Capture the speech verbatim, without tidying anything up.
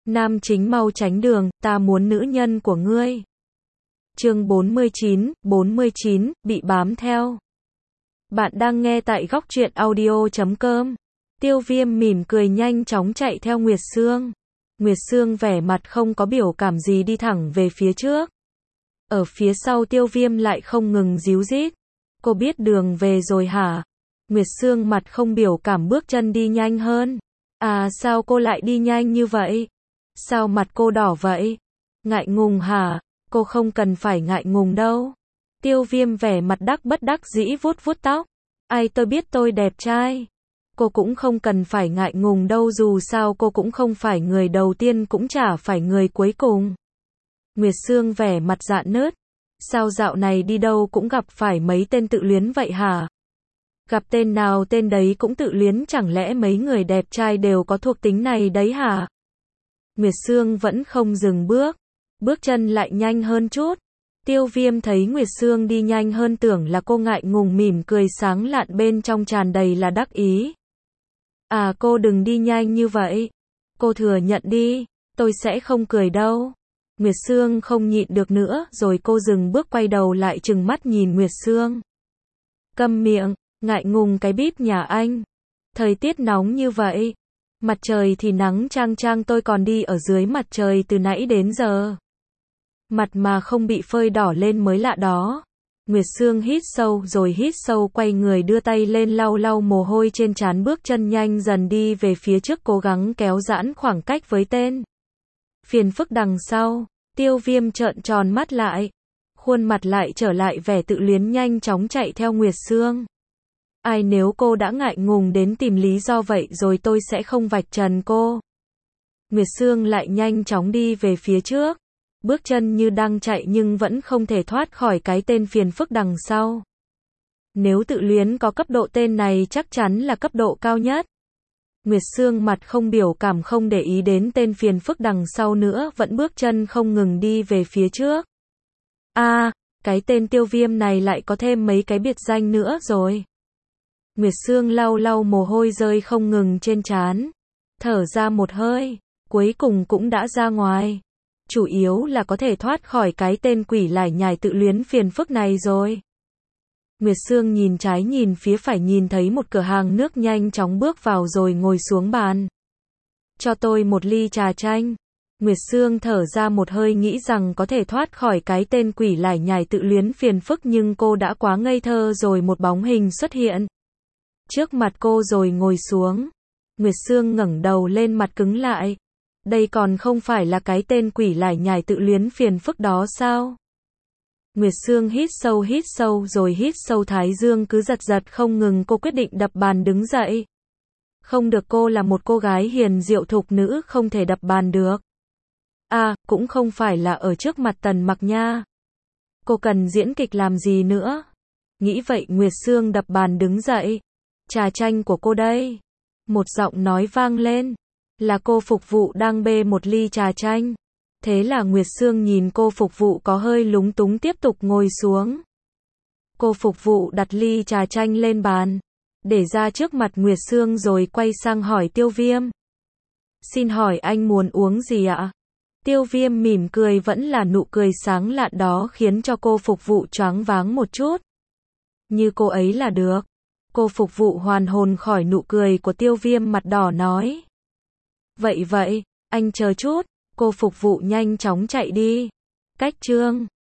Nam chính mau tránh đường, ta muốn nữ nhân của ngươi. Chương bốn mươi chín, bốn mươi chín, bị bám theo. Bạn đang nghe tại góc truyện audio chấm com. Tiêu Viêm mỉm cười nhanh chóng chạy theo Nguyệt Sương. Nguyệt Sương vẻ mặt không có biểu cảm gì đi thẳng về phía trước. Ở phía sau Tiêu Viêm lại không ngừng díu dít. Cô biết đường về rồi hả? Nguyệt Sương mặt không biểu cảm bước chân đi nhanh hơn. À sao cô lại đi nhanh như vậy? Sao mặt cô đỏ vậy? Ngại ngùng hả? Cô không cần phải ngại ngùng đâu. Tiêu Viêm vẻ mặt đắc bất đắc dĩ vuốt vuốt tóc. Ai tôi biết tôi đẹp trai. Cô cũng không cần phải ngại ngùng đâu, dù sao cô cũng không phải người đầu tiên cũng chả phải người cuối cùng. Nguyệt Sương vẻ mặt rạn nứt. Sao dạo này đi đâu cũng gặp phải mấy tên tự luyến vậy hả? Gặp tên nào tên đấy cũng tự luyến, chẳng lẽ mấy người đẹp trai đều có thuộc tính này đấy hả? Nguyệt Sương vẫn không dừng bước. Bước chân lại nhanh hơn chút. Tiêu Viêm thấy Nguyệt Sương đi nhanh hơn tưởng là cô ngại ngùng, mỉm cười sáng lạn bên trong tràn đầy là đắc ý. À cô đừng đi nhanh như vậy. Cô thừa nhận đi, tôi sẽ không cười đâu. Nguyệt Sương không nhịn được nữa rồi cô dừng bước quay đầu lại trừng mắt nhìn Nguyệt Sương. Câm miệng, ngại ngùng cái bíp nhà anh. Thời tiết nóng như vậy. Mặt trời thì nắng chang chang, tôi còn đi ở dưới mặt trời từ nãy đến giờ. Mặt mà không bị phơi đỏ lên mới lạ đó. Nguyệt Sương hít sâu rồi hít sâu, quay người đưa tay lên lau lau mồ hôi trên trán, bước chân nhanh dần đi về phía trước, cố gắng kéo giãn khoảng cách với tên phiền phức đằng sau. Tiêu Viêm trợn tròn mắt lại. Khuôn mặt lại trở lại vẻ tự luyến, nhanh chóng chạy theo Nguyệt Sương. Ai nếu cô đã ngại ngùng đến tìm lý do vậy rồi tôi sẽ không vạch trần cô. Nguyệt Sương lại nhanh chóng đi về phía trước. Bước chân như đang chạy nhưng vẫn không thể thoát khỏi cái tên phiền phức đằng sau. Nếu tự luyến có cấp độ, tên này chắc chắn là cấp độ cao nhất. Nguyệt Sương mặt không biểu cảm, không để ý đến tên phiền phức đằng sau nữa, vẫn bước chân không ngừng đi về phía trước. A, à, cái tên Tiêu Viêm này lại có thêm mấy cái biệt danh nữa rồi. Nguyệt Sương lau lau mồ hôi rơi không ngừng trên trán. Thở ra một hơi, cuối cùng cũng đã ra ngoài. Chủ yếu là có thể thoát khỏi cái tên quỷ lải nhải tự luyến phiền phức này rồi. Nguyệt Sương nhìn trái nhìn phía phải, nhìn thấy một cửa hàng nước, nhanh chóng bước vào rồi ngồi xuống bàn. Cho tôi một ly trà chanh. Nguyệt Sương thở ra một hơi, nghĩ rằng có thể thoát khỏi cái tên quỷ lải nhải tự luyến phiền phức, nhưng cô đã quá ngây thơ rồi. Một bóng hình xuất hiện trước mặt cô rồi ngồi xuống. Nguyệt Sương ngẩng đầu lên, mặt cứng lại. Đây còn không phải là cái tên quỷ lải nhải tự luyến phiền phức đó sao? Nguyệt Sương hít sâu hít sâu rồi hít sâu, thái dương cứ giật giật không ngừng. Cô quyết định đập bàn đứng dậy. Không được, cô là một cô gái hiền diệu thục nữ, không thể đập bàn được. À, cũng không phải là ở trước mặt Tần Mặc nha. Cô cần diễn kịch làm gì nữa? Nghĩ vậy Nguyệt Sương đập bàn đứng dậy. Trà chanh của cô đây. Một giọng nói vang lên. Là cô phục vụ đang bê một ly trà chanh. Thế là Nguyệt Sương nhìn cô phục vụ có hơi lúng túng, tiếp tục ngồi xuống. Cô phục vụ đặt ly trà chanh lên bàn, để ra trước mặt Nguyệt Sương rồi quay sang hỏi Tiêu Viêm. Xin hỏi anh muốn uống gì ạ? Tiêu Viêm mỉm cười, vẫn là nụ cười sáng lạn đó khiến cho cô phục vụ choáng váng một chút. Như cô ấy là được. Cô phục vụ hoàn hồn khỏi nụ cười của Tiêu Viêm, mặt đỏ nói. Vậy vậy, anh chờ chút. Cô phục vụ nhanh chóng chạy đi. Cách chương